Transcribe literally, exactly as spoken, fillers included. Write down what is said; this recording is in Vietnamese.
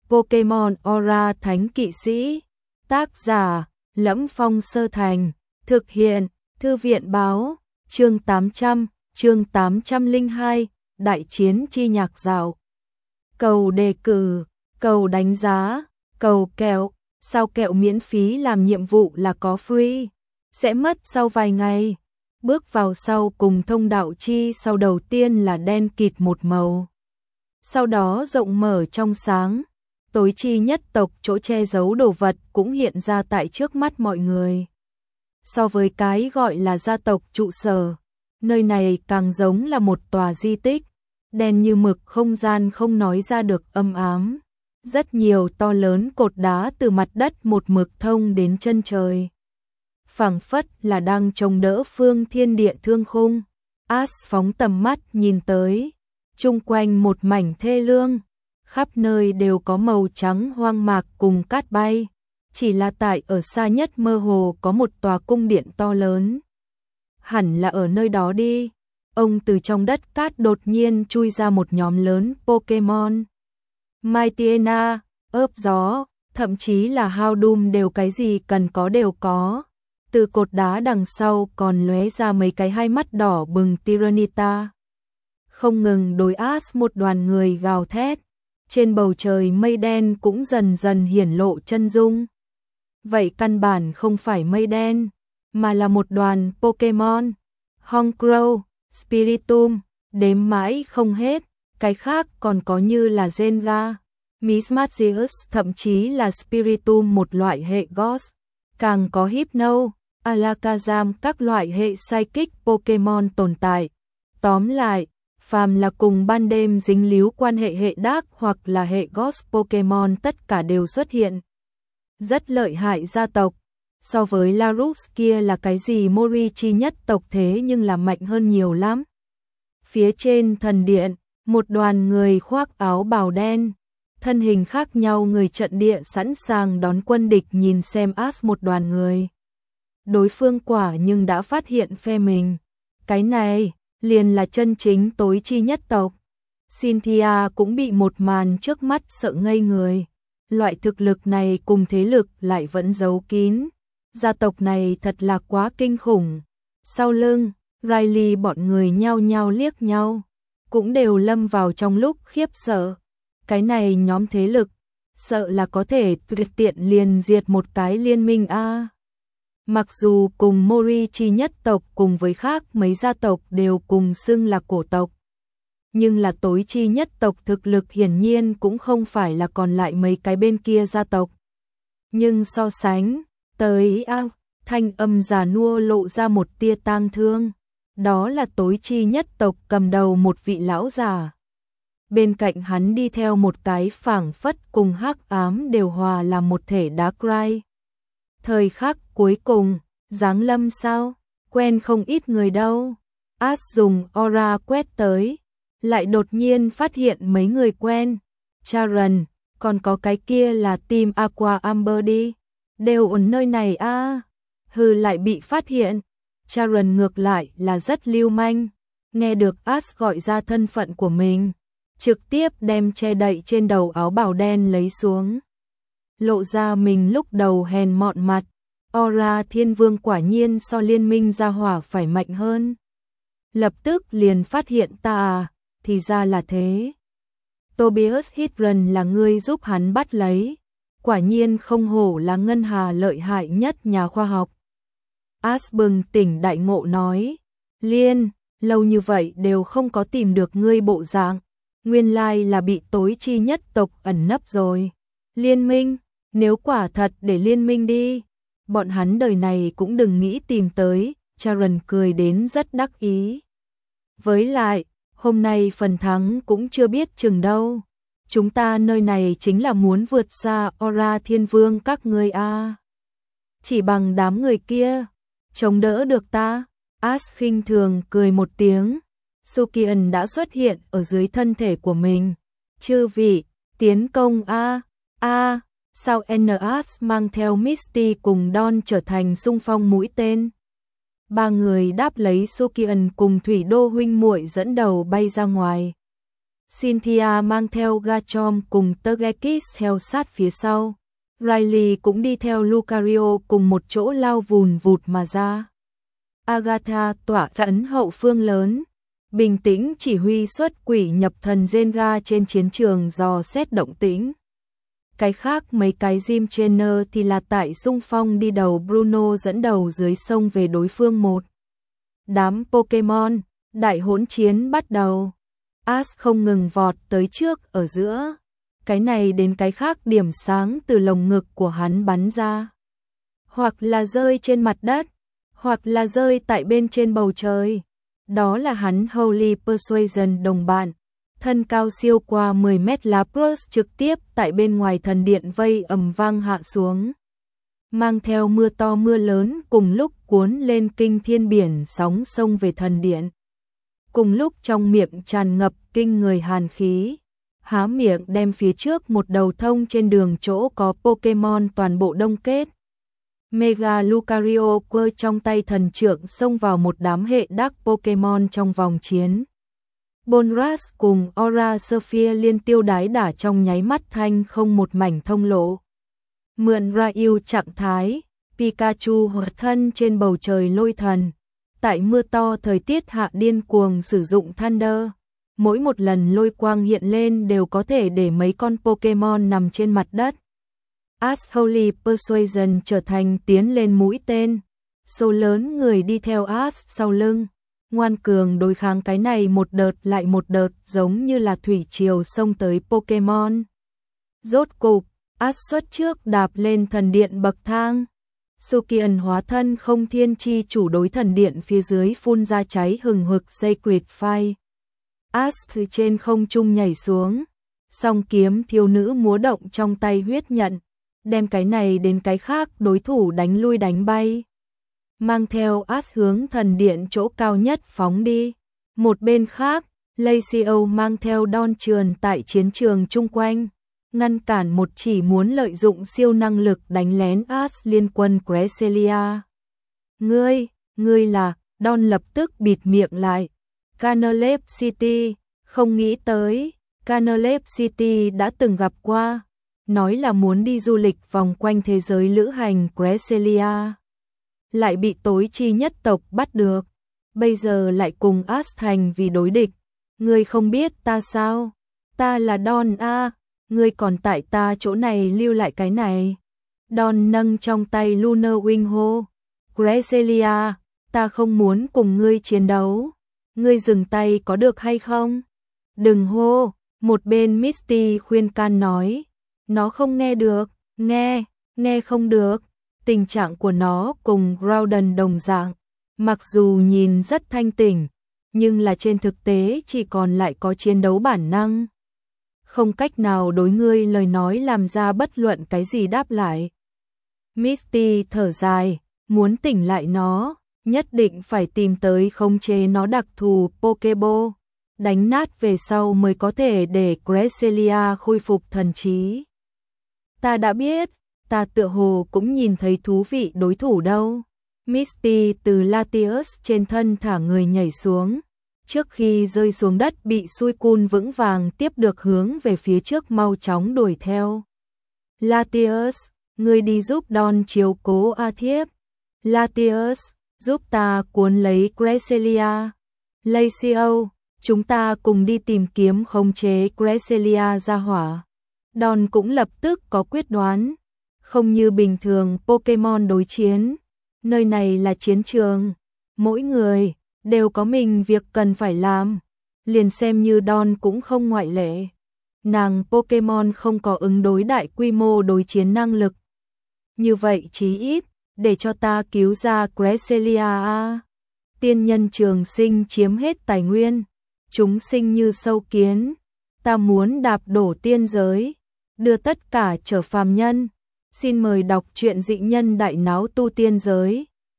Pokemon Aura Thánh Kỵ Sĩ. Tác giả: Lẫm Phong Sơ Thành. Thực hiện: Thư viện báo. Chương tám trăm, chương tám trăm lẻ hai, Đại chiến chi nhạc dạo. Cầu đề cử, cầu đánh giá, cầu kẹo. Sao kẹo miễn phí làm nhiệm vụ là có free, sẽ mất sau vài ngày. Bước vào sau cùng thông đạo chi sau đầu tiên là đen kịt một màu. Sau đó rộng mở trong sáng, tối chi nhất tộc chỗ che giấu đồ vật cũng hiện ra tại trước mắt mọi người. So với cái gọi là gia tộc trụ sở, nơi này càng giống là một tòa di tích, đen như mực, không gian không nói ra được âm ám. Rất nhiều to lớn cột đá từ mặt đất một mực thông đến chân trời, phảng phất là đang chống đỡ phương thiên địa thương khung. Ash phóng tầm mắt nhìn tới, chung quanh một mảnh thê lương, khắp nơi đều có màu trắng hoang mạc cùng cát bay, chỉ là tại ở xa nhất mơ hồ có một tòa cung điện to lớn. Hẳn là ở nơi đó đi. Ông từ trong đất cát đột nhiên chui ra một nhóm lớn Pokemon. Mightyena, ớp gió, thậm chí là Houndoom đều cái gì cần có đều có. Từ cột đá đằng sau còn lóe ra mấy cái hai mắt đỏ bừng Tyranitar. Không ngừng đối Ash một đoàn người gào thét. Trên bầu trời mây đen cũng dần dần hiển lộ chân dung. Vậy căn bản không phải mây đen, mà là một đoàn Pokemon. Honchkrow, Spiritomb, đếm mãi không hết. Cái khác còn có như là Zenga, Mismagius, thậm chí là Spiritomb một loại hệ Ghost, càng có Hypno, Alakazam, các loại hệ Psychic Pokemon tồn tại. Tóm lại, phàm là cùng ban đêm dính líu quan hệ hệ Dark hoặc là hệ Ghost Pokemon tất cả đều xuất hiện. Rất lợi hại gia tộc. So với Larux kia là cái gì Morichi nhất tộc, thế nhưng là mạnh hơn nhiều lắm. Phía trên thần điện, một đoàn người khoác áo bào đen, thân hình khác nhau người trận địa sẵn sàng đón quân địch, nhìn xem Ash một đoàn người. Đối phương quả nhưng đã phát hiện phe mình. Cái này liền là chân chính tối chi nhất tộc. Cynthia cũng bị một màn trước mắt sợ ngây người. Loại thực lực này cùng thế lực lại vẫn giấu kín. Gia tộc này thật là quá kinh khủng. Sau lưng, Riley bọn người nhao nhao liếc nhau, cũng đều lâm vào trong lúc khiếp sợ. Cái này nhóm thế lực, sợ là có thể tuyệt tiện liền diệt một cái liên minh a. À. Mặc dù cùng Morichi nhất tộc cùng với khác mấy gia tộc đều cùng xưng là cổ tộc, nhưng là tối chi nhất tộc thực lực hiển nhiên cũng không phải là còn lại mấy cái bên kia gia tộc. Nhưng so sánh, tới a, à, thanh âm già nua lộ ra một tia tang thương. Đó là tối chi nhất tộc cầm đầu một vị lão già. Bên cạnh hắn đi theo một cái phảng phất cùng hắc ám đều hòa làm một thể Darkrai. Thời khắc cuối cùng, giáng lâm sao? Quen không ít người đâu. Ash dùng aura quét tới, lại đột nhiên phát hiện mấy người quen. Charon, còn có cái kia là team Aqua Amber đi. Đều ở nơi này a. À. Hừ, lại bị phát hiện. Charon ngược lại là rất lưu manh, nghe được Ash gọi ra thân phận của mình, trực tiếp đem che đậy trên đầu áo bào đen lấy xuống, lộ ra mình lúc đầu hèn mọn mặt. Aura Thiên Vương quả nhiên so liên minh gia hỏa phải mạnh hơn. Lập tức liền phát hiện ta à, thì ra là thế. Tobias Hidron là người giúp hắn bắt lấy, quả nhiên không hổ là ngân hà lợi hại nhất nhà khoa học. Ash bừng tỉnh đại ngộ nói, Liên, lâu như vậy đều không có tìm được ngươi bộ dạng, nguyên lai là bị tối chi nhất tộc ẩn nấp rồi. Liên minh, nếu quả thật để liên minh đi, bọn hắn đời này cũng đừng nghĩ tìm tới. Charon cười đến rất đắc ý. Với lại, hôm nay phần thắng cũng chưa biết chừng đâu. Chúng ta nơi này chính là muốn vượt xa Aura Thiên Vương các ngươi a. À. Chỉ bằng đám người kia chống đỡ được ta. Ash khinh thường cười một tiếng. Sukian đã xuất hiện ở dưới thân thể của mình. Chư vị, tiến công a. A, sao Ash mang theo Misty cùng Dawn trở thành xung phong mũi tên. Ba người đáp lấy Sukian cùng Thủy Đô huynh muội dẫn đầu bay ra ngoài. Cynthia mang theo Garchomp cùng Togekiss theo sát phía sau. Riley cũng đi theo Lucario cùng một chỗ lao vùn vụt mà ra. Agatha tỏa ấn hậu phương lớn, bình tĩnh chỉ huy xuất quỷ nhập thần Zenga trên chiến trường dò xét động tĩnh. Cái khác mấy cái gym trainer thì là tại xung phong đi đầu Bruno dẫn đầu dưới sông về đối phương một. Đám Pokemon, đại hỗn chiến bắt đầu. Ash không ngừng vọt tới trước ở giữa. Cái này đến cái khác điểm sáng từ lồng ngực của hắn bắn ra. Hoặc là rơi trên mặt đất, hoặc là rơi tại bên trên bầu trời. Đó là hắn Holy Persuasion đồng bạn. Thân cao siêu qua mười mét Lapras trực tiếp tại bên ngoài thần điện vây ầm vang hạ xuống. Mang theo mưa to mưa lớn cùng lúc cuốn lên kinh thiên biển sóng sông về thần điện. Cùng lúc trong miệng tràn ngập kinh người hàn khí. Há miệng đem phía trước một đầu thông trên đường chỗ có Pokemon toàn bộ đông kết. Mega Lucario quơ trong tay thần trượng xông vào một đám hệ đắc Pokemon trong vòng chiến. Bonras cùng Aura Sphere liên tiêu đái đả trong nháy mắt thanh không một mảnh thông lộ. Mượn Ryu trạng thái, Pikachu hóa thân trên bầu trời lôi thần. Tại mưa to thời tiết hạ điên cuồng sử dụng Thunder. Mỗi một lần lôi quang hiện lên đều có thể để mấy con Pokemon nằm trên mặt đất. Ash Holy Persuasion trở thành tiến lên mũi tên. Số lớn người đi theo Ash sau lưng. Ngoan cường đối kháng cái này một đợt lại một đợt giống như là thủy triều xông tới Pokemon. Rốt cục, Ash xuất trước đạp lên thần điện bậc thang. Sukian hóa thân không thiên chi chủ đối thần điện phía dưới phun ra cháy hừng hực Sacred Fire. Ash từ trên không trung nhảy xuống. Song kiếm thiếu nữ múa động trong tay huyết nhận. Đem cái này đến cái khác đối thủ đánh lui đánh bay. Mang theo Ash hướng thần điện chỗ cao nhất phóng đi. Một bên khác, Lacio mang theo Don trườn tại chiến trường chung quanh. Ngăn cản một chỉ muốn lợi dụng siêu năng lực đánh lén Ash liên quân Cresselia. Ngươi, ngươi là, Don lập tức bịt miệng lại. Canalep City, không nghĩ tới, Canalep City đã từng gặp qua. Nói là muốn đi du lịch vòng quanh thế giới lữ hành Cresselia. Lại bị tối chi nhất tộc bắt được. Bây giờ lại cùng Ash thành vì đối địch. Ngươi không biết ta sao? Ta là Don A. Ngươi còn tại ta chỗ này lưu lại cái này. Don nâng trong tay Lunar Wing hô. Cresselia, ta không muốn cùng ngươi chiến đấu. Ngươi dừng tay có được hay không? Đừng hô. Một bên Misty khuyên can nói. Nó không nghe được. Nghe, nghe không được. Tình trạng của nó cùng Groudon đồng dạng. Mặc dù nhìn rất thanh tỉnh, nhưng là trên thực tế chỉ còn lại có chiến đấu bản năng. Không cách nào đối ngươi lời nói làm ra bất luận cái gì đáp lại. Misty thở dài, muốn tỉnh lại nó, nhất định phải tìm tới khống chế nó đặc thù Pokeball, đánh nát về sau mới có thể để Cresselia khôi phục thần trí. Ta đã biết, ta tựa hồ cũng nhìn thấy thú vị đối thủ đâu. Misty từ Latios trên thân thả người nhảy xuống. Trước khi rơi xuống đất bị Suicune vững vàng tiếp được hướng về phía trước mau chóng đuổi theo. Latios, ngươi đi giúp Don chiếu cố A Thiếp. Latios, giúp ta cuốn lấy Cresselia. Lacio, chúng ta cùng đi tìm kiếm khống chế Cresselia ra hỏa. Don cũng lập tức có quyết đoán. Không như bình thường Pokemon đối chiến. Nơi này là chiến trường. Mỗi người đều có mình việc cần phải làm. Liền xem như Don cũng không ngoại lệ. Nàng Pokemon không có ứng đối đại quy mô đối chiến năng lực. Như vậy chí ít, để cho ta cứu ra Cresselia a. Tiên nhân trường sinh chiếm hết tài nguyên. Chúng sinh như sâu kiến. Ta muốn đạp đổ tiên giới. Đưa tất cả trở phàm nhân. Xin mời đọc truyện dị nhân đại náo tu tiên giới.